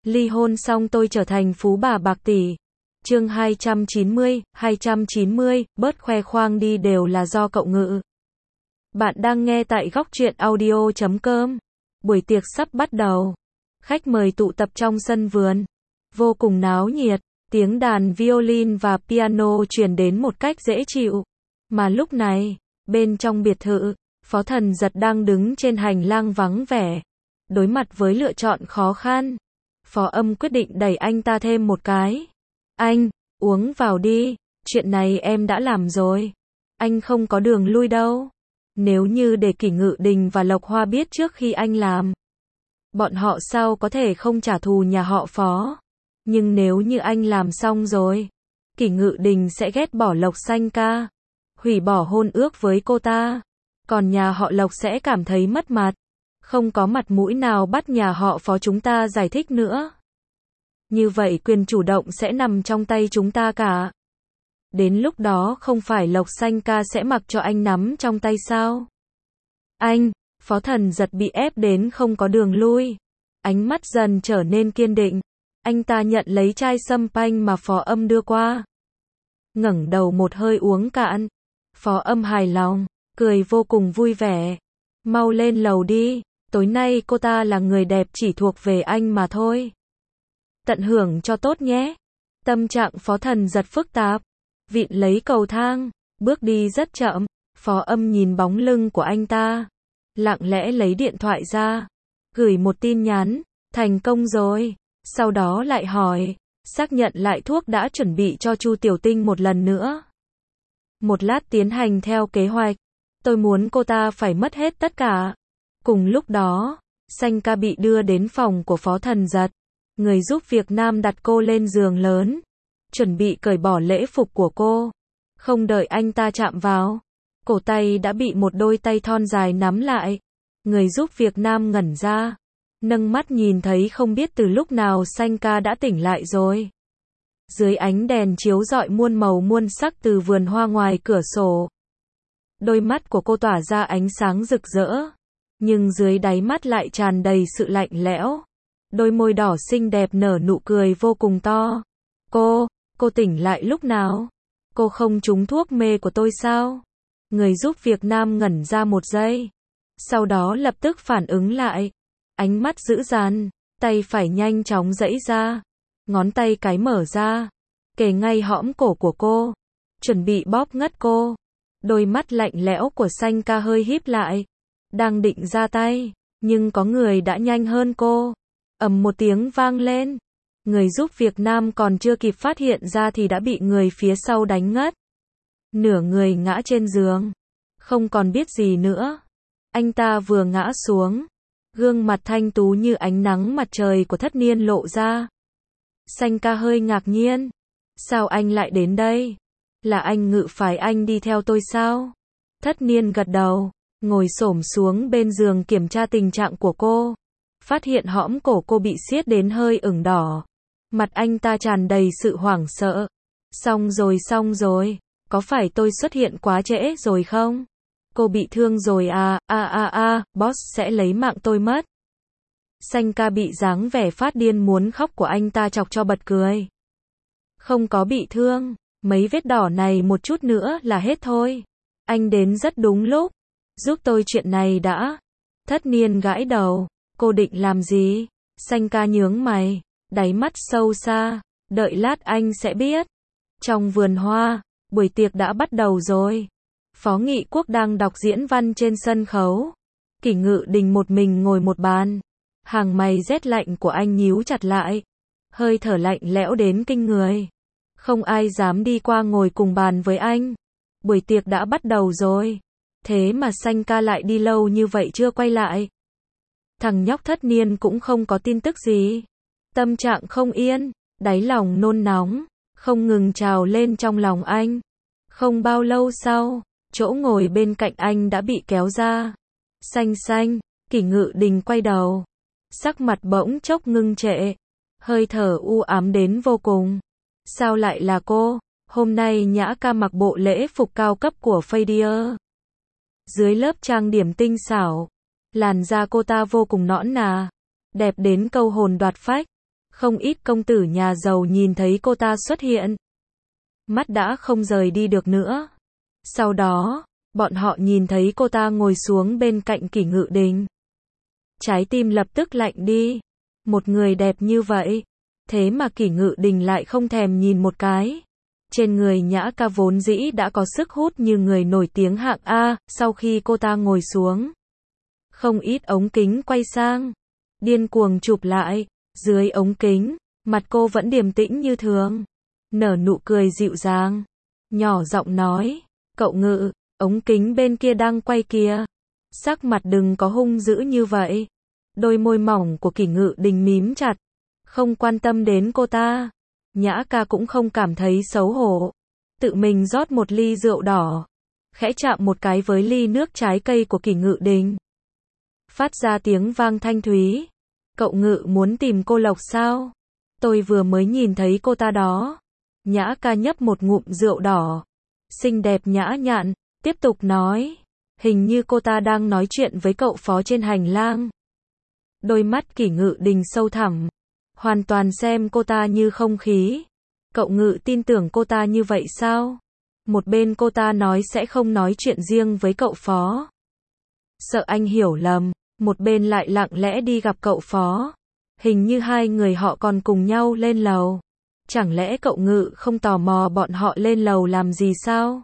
Ly hôn xong tôi trở thành phú bà bạc tỷ. Chương 290, bớt khoe khoang đi, đều là do cậu Ngự. Bạn đang nghe tại góc truyện audio.com. Buổi tiệc sắp bắt đầu. Khách mời tụ tập trong sân vườn. Vô cùng náo nhiệt, tiếng đàn violin và piano truyền đến một cách dễ chịu. Mà lúc này, bên trong biệt thự, Phó Thần Giật đang đứng trên hành lang vắng vẻ. Đối mặt với lựa chọn khó khăn, Phó Âm quyết định đẩy anh ta thêm một cái. Anh, uống vào đi, chuyện này em đã làm rồi. Anh không có đường lui đâu. Nếu như để Kỷ Ngự Đình và Lộc Hoa biết trước khi anh làm, bọn họ sao có thể không trả thù nhà họ Phó. Nhưng nếu như anh làm xong rồi, Kỷ Ngự Đình sẽ ghét bỏ Lộc Xanh ca, hủy bỏ hôn ước với cô ta. Còn nhà họ Lộc sẽ cảm thấy mất mặt. Không có mặt mũi nào bắt nhà họ Phó chúng ta giải thích nữa. Như vậy quyền chủ động sẽ nằm trong tay chúng ta cả. Đến lúc đó không phải Lộc Xanh ca sẽ mặc cho anh nắm trong tay sao? Anh, Phó Thần Giật bị ép đến không có đường lui. Ánh mắt dần trở nên kiên định. Anh ta nhận lấy chai sâm panh mà Phó Âm đưa qua. Ngẩng đầu một hơi uống cạn. Phó Âm hài lòng, cười vô cùng vui vẻ. Mau lên lầu đi, tối nay cô ta là người đẹp chỉ thuộc về anh mà thôi. Tận hưởng cho tốt nhé. Tâm trạng Phó Thần Giật phức tạp, vịn lấy cầu thang, bước đi rất chậm. Phó Âm nhìn bóng lưng của anh ta, lặng lẽ lấy điện thoại ra, gửi một tin nhắn, thành công rồi. Sau đó lại hỏi, xác nhận lại thuốc đã chuẩn bị cho Chu Tiểu Tinh một lần nữa. Một lát tiến hành theo kế hoạch. Tôi muốn cô ta phải mất hết tất cả. Cùng lúc đó, Xanh ca bị đưa đến phòng của Phó Thần Giật. Người giúp việc nam đặt cô lên giường lớn, chuẩn bị cởi bỏ lễ phục của cô. Không đợi anh ta chạm vào, cổ tay đã bị một đôi tay thon dài nắm lại. Người giúp việc nam ngẩn ra, nâng mắt nhìn thấy không biết từ lúc nào Xanh ca đã tỉnh lại rồi. Dưới ánh đèn chiếu rọi muôn màu muôn sắc từ vườn hoa ngoài cửa sổ, đôi mắt của cô tỏa ra ánh sáng rực rỡ, nhưng dưới đáy mắt lại tràn đầy sự lạnh lẽo. Đôi môi đỏ xinh đẹp nở nụ cười vô cùng to. Cô tỉnh lại lúc nào? Cô không trúng thuốc mê của tôi sao? Người giúp việc nam ngẩn ra một giây, sau đó lập tức phản ứng lại. Ánh mắt dữ dằn, tay phải nhanh chóng giãy ra, ngón tay cái mở ra, kề ngay hõm cổ của cô, chuẩn bị bóp ngất cô. Đôi mắt lạnh lẽo của Xanh ca hơi híp lại, đang định ra tay, nhưng có người đã nhanh hơn cô. Ầm một tiếng vang lên, người giúp việc nam còn chưa kịp phát hiện ra thì đã bị người phía sau đánh ngất. Nửa người ngã trên giường, không còn biết gì nữa. Anh ta vừa ngã xuống, gương mặt thanh tú như ánh nắng mặt trời của Thất Niên lộ ra. Xanh ca hơi ngạc nhiên. Sao anh lại đến đây? Là anh Ngự phái anh đi theo tôi sao? Thất Niên gật đầu, ngồi xổm xuống bên giường kiểm tra tình trạng của cô. Phát hiện hõm cổ cô bị siết đến hơi ửng đỏ. Mặt anh ta tràn đầy sự hoảng sợ. Xong rồi, có phải tôi xuất hiện quá trễ rồi không? Cô bị thương rồi à, boss sẽ lấy mạng tôi mất. Xanh ca bị dáng vẻ phát điên muốn khóc của anh ta chọc cho bật cười. Không có bị thương, mấy vết đỏ này một chút nữa là hết thôi. Anh đến rất đúng lúc, giúp tôi chuyện này đã. Thất Niên gãi đầu, cô định làm gì? Xanh ca nhướng mày, đáy mắt sâu xa, đợi lát anh sẽ biết. Trong vườn hoa, buổi tiệc đã bắt đầu rồi. Phó Nghị Quốc đang đọc diễn văn trên sân khấu. Kỷ Ngự Đình một mình ngồi một bàn. Hàng mày rét lạnh của anh nhíu chặt lại, hơi thở lạnh lẽo đến kinh người. Không ai dám đi qua ngồi cùng bàn với anh. Buổi tiệc đã bắt đầu rồi, thế mà Xanh ca lại đi lâu như vậy chưa quay lại. Thằng nhóc Thất Niên cũng không có tin tức gì. Tâm trạng không yên, đáy lòng nôn nóng, không ngừng trào lên trong lòng anh. Không bao lâu sau, chỗ ngồi bên cạnh anh đã bị kéo ra. Xanh, Kỷ Ngự Đình quay đầu. Sắc mặt bỗng chốc ngưng trệ, hơi thở u ám đến vô cùng. Sao lại là cô? Hôm nay Nhã ca mặc bộ lễ phục cao cấp của Fadia. Dưới lớp trang điểm tinh xảo, làn da cô ta vô cùng nõn nà, đẹp đến câu hồn đoạt phách. Không ít công tử nhà giàu nhìn thấy cô ta xuất hiện, mắt đã không rời đi được nữa. Sau đó, bọn họ nhìn thấy cô ta ngồi xuống bên cạnh Kỷ Ngự Đình. Trái tim lập tức lạnh đi. Một người đẹp như vậy, thế mà Kỷ Ngự Đình lại không thèm nhìn một cái. Trên người Nhã Ca vốn dĩ đã có sức hút như người nổi tiếng hạng A, sau khi cô ta ngồi xuống, không ít ống kính quay sang, điên cuồng chụp lại. Dưới ống kính, mặt cô vẫn điềm tĩnh như thường, nở nụ cười dịu dàng, nhỏ giọng nói, cậu Ngự, ống kính bên kia đang quay kìa. Sắc mặt đừng có hung dữ như vậy. Đôi môi mỏng của Kỷ Ngự Đình mím chặt, không quan tâm đến cô ta. Nhã Ca cũng không cảm thấy xấu hổ, tự mình rót một ly rượu đỏ, khẽ chạm một cái với ly nước trái cây của Kỷ Ngự Đình. Phát ra tiếng vang thanh thúy. Cậu Ngự muốn tìm cô Lộc sao? Tôi vừa mới nhìn thấy cô ta đó. Nhã Ca nhấp một ngụm rượu đỏ, xinh đẹp nhã nhặn, tiếp tục nói, hình như cô ta đang nói chuyện với cậu phó trên hành lang. Đôi mắt Kỷ Ngự Đình sâu thẳm, hoàn toàn xem cô ta như không khí. Cậu Ngự tin tưởng cô ta như vậy sao? Một bên cô ta nói sẽ không nói chuyện riêng với cậu phó, sợ anh hiểu lầm. Một bên lại lặng lẽ đi gặp cậu phó. Hình như hai người họ còn cùng nhau lên lầu. Chẳng lẽ cậu Ngự không tò mò bọn họ lên lầu làm gì sao?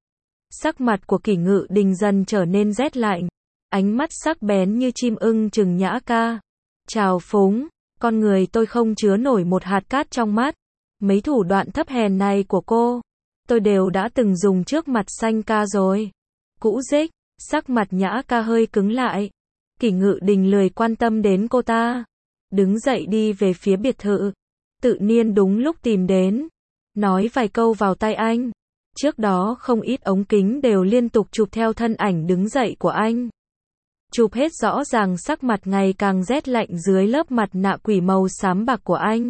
Sắc mặt của Kỷ Ngự Đình dần trở nên rét lạnh, ánh mắt sắc bén như chim ưng trừng Nhã Ca. Trào phúng, con người tôi không chứa nổi một hạt cát trong mắt. Mấy thủ đoạn thấp hèn này của cô, tôi đều đã từng dùng trước mặt Xanh Ca rồi. Cũ dích, sắc mặt Nhã Ca hơi cứng lại. Kỷ Ngự Đình lười quan tâm đến cô ta, đứng dậy đi về phía biệt thự. Tự nhiên đúng lúc tìm đến, nói vài câu vào tai anh. Trước đó không ít ống kính đều liên tục chụp theo thân ảnh đứng dậy của anh. Chụp hết rõ ràng sắc mặt ngày càng rét lạnh dưới lớp mặt nạ quỷ màu xám bạc của anh.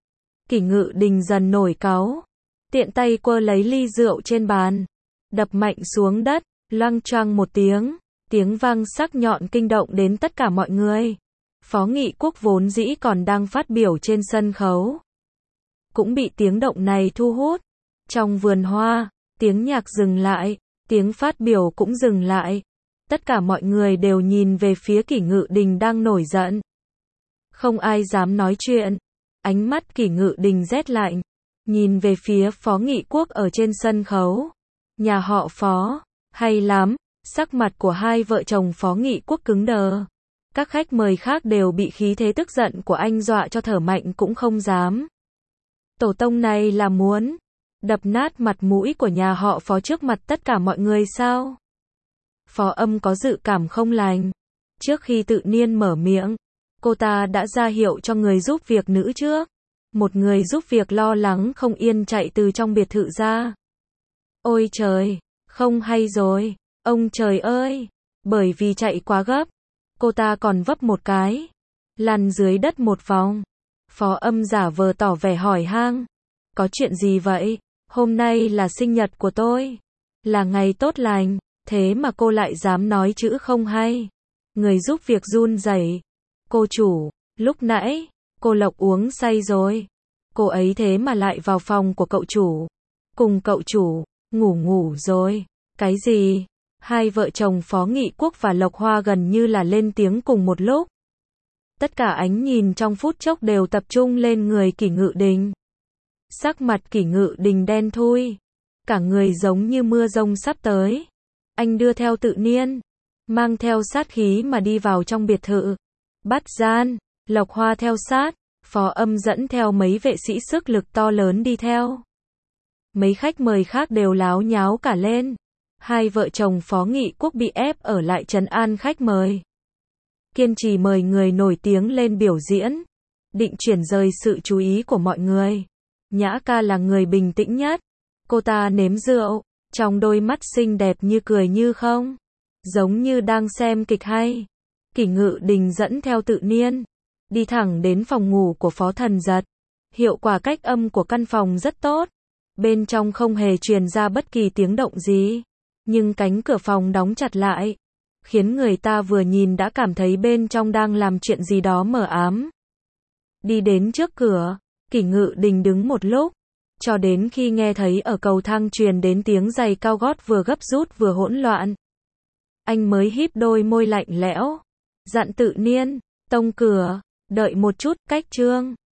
Kỷ Ngự Đình dần nổi cáu, tiện tay quơ lấy ly rượu trên bàn, đập mạnh xuống đất, loang choang một tiếng. Tiếng vang sắc nhọn kinh động đến tất cả mọi người. Phó Nghị Quốc vốn dĩ còn đang phát biểu trên sân khấu, cũng bị tiếng động này thu hút. Trong vườn hoa, tiếng nhạc dừng lại, tiếng phát biểu cũng dừng lại. Tất cả mọi người đều nhìn về phía Kỷ Ngự Đình đang nổi giận. Không ai dám nói chuyện. Ánh mắt Kỷ Ngự Đình rét lạnh, nhìn về phía Phó Nghị Quốc ở trên sân khấu. Nhà họ Phó, hay lắm. Sắc mặt của hai vợ chồng Phó Nghị Quốc cứng đờ. Các khách mời khác đều bị khí thế tức giận của anh dọa cho thở mạnh cũng không dám. Tổ tông này là muốn đập nát mặt mũi của nhà họ Phó trước mặt tất cả mọi người sao? Phó Âm có dự cảm không lành. Trước khi Tự Niên mở miệng, cô ta đã ra hiệu cho người giúp việc nữ trước. Một người giúp việc lo lắng không yên chạy từ trong biệt thự ra. Ôi trời, không hay rồi. Ông trời ơi, bởi vì chạy quá gấp, cô ta còn vấp một cái, lăn dưới đất một vòng. Phó Âm giả vờ tỏ vẻ hỏi han, có chuyện gì vậy? Hôm nay là sinh nhật của tôi, là ngày tốt lành, thế mà cô lại dám nói chữ không hay. Người giúp việc run rẩy, cô chủ, lúc nãy, cô Lộc uống say rồi. Cô ấy thế mà lại vào phòng của cậu chủ, cùng cậu chủ, ngủ rồi. Cái gì? Hai vợ chồng Phó Nghị Quốc và Lộc Hoa gần như là lên tiếng cùng một lúc. Tất cả ánh nhìn trong phút chốc đều tập trung lên người Kỷ Ngự Đình. Sắc mặt Kỷ Ngự Đình đen thui, cả người giống như mưa giông sắp tới. Anh đưa theo Tự Niên, mang theo sát khí mà đi vào trong biệt thự. Bắt gian, Lộc Hoa theo sát, Phó Âm dẫn theo mấy vệ sĩ sức lực to lớn đi theo. Mấy khách mời khác đều láo nháo cả lên. Hai vợ chồng Phó Nghị Quốc bị ép ở lại trấn an khách mời. Kiên trì mời người nổi tiếng lên biểu diễn, định chuyển rời sự chú ý của mọi người. Nhã Ca là người bình tĩnh nhất. Cô ta nếm rượu, trong đôi mắt xinh đẹp như cười như không, giống như đang xem kịch hay. Kỷ Ngự Đình dẫn theo Tự Niên, đi thẳng đến phòng ngủ của Phó Thần Giật. Hiệu quả cách âm của căn phòng rất tốt. Bên trong không hề truyền ra bất kỳ tiếng động gì. Nhưng cánh cửa phòng đóng chặt lại, khiến người ta vừa nhìn đã cảm thấy bên trong đang làm chuyện gì đó mờ ám. Đi đến trước cửa, Kỷ Ngự Đình đứng một lúc, cho đến khi nghe thấy ở cầu thang truyền đến tiếng giày cao gót vừa gấp rút vừa hỗn loạn. Anh mới híp đôi môi lạnh lẽo, dặn Tự Niên, tông cửa, đợi một chút, cách Trương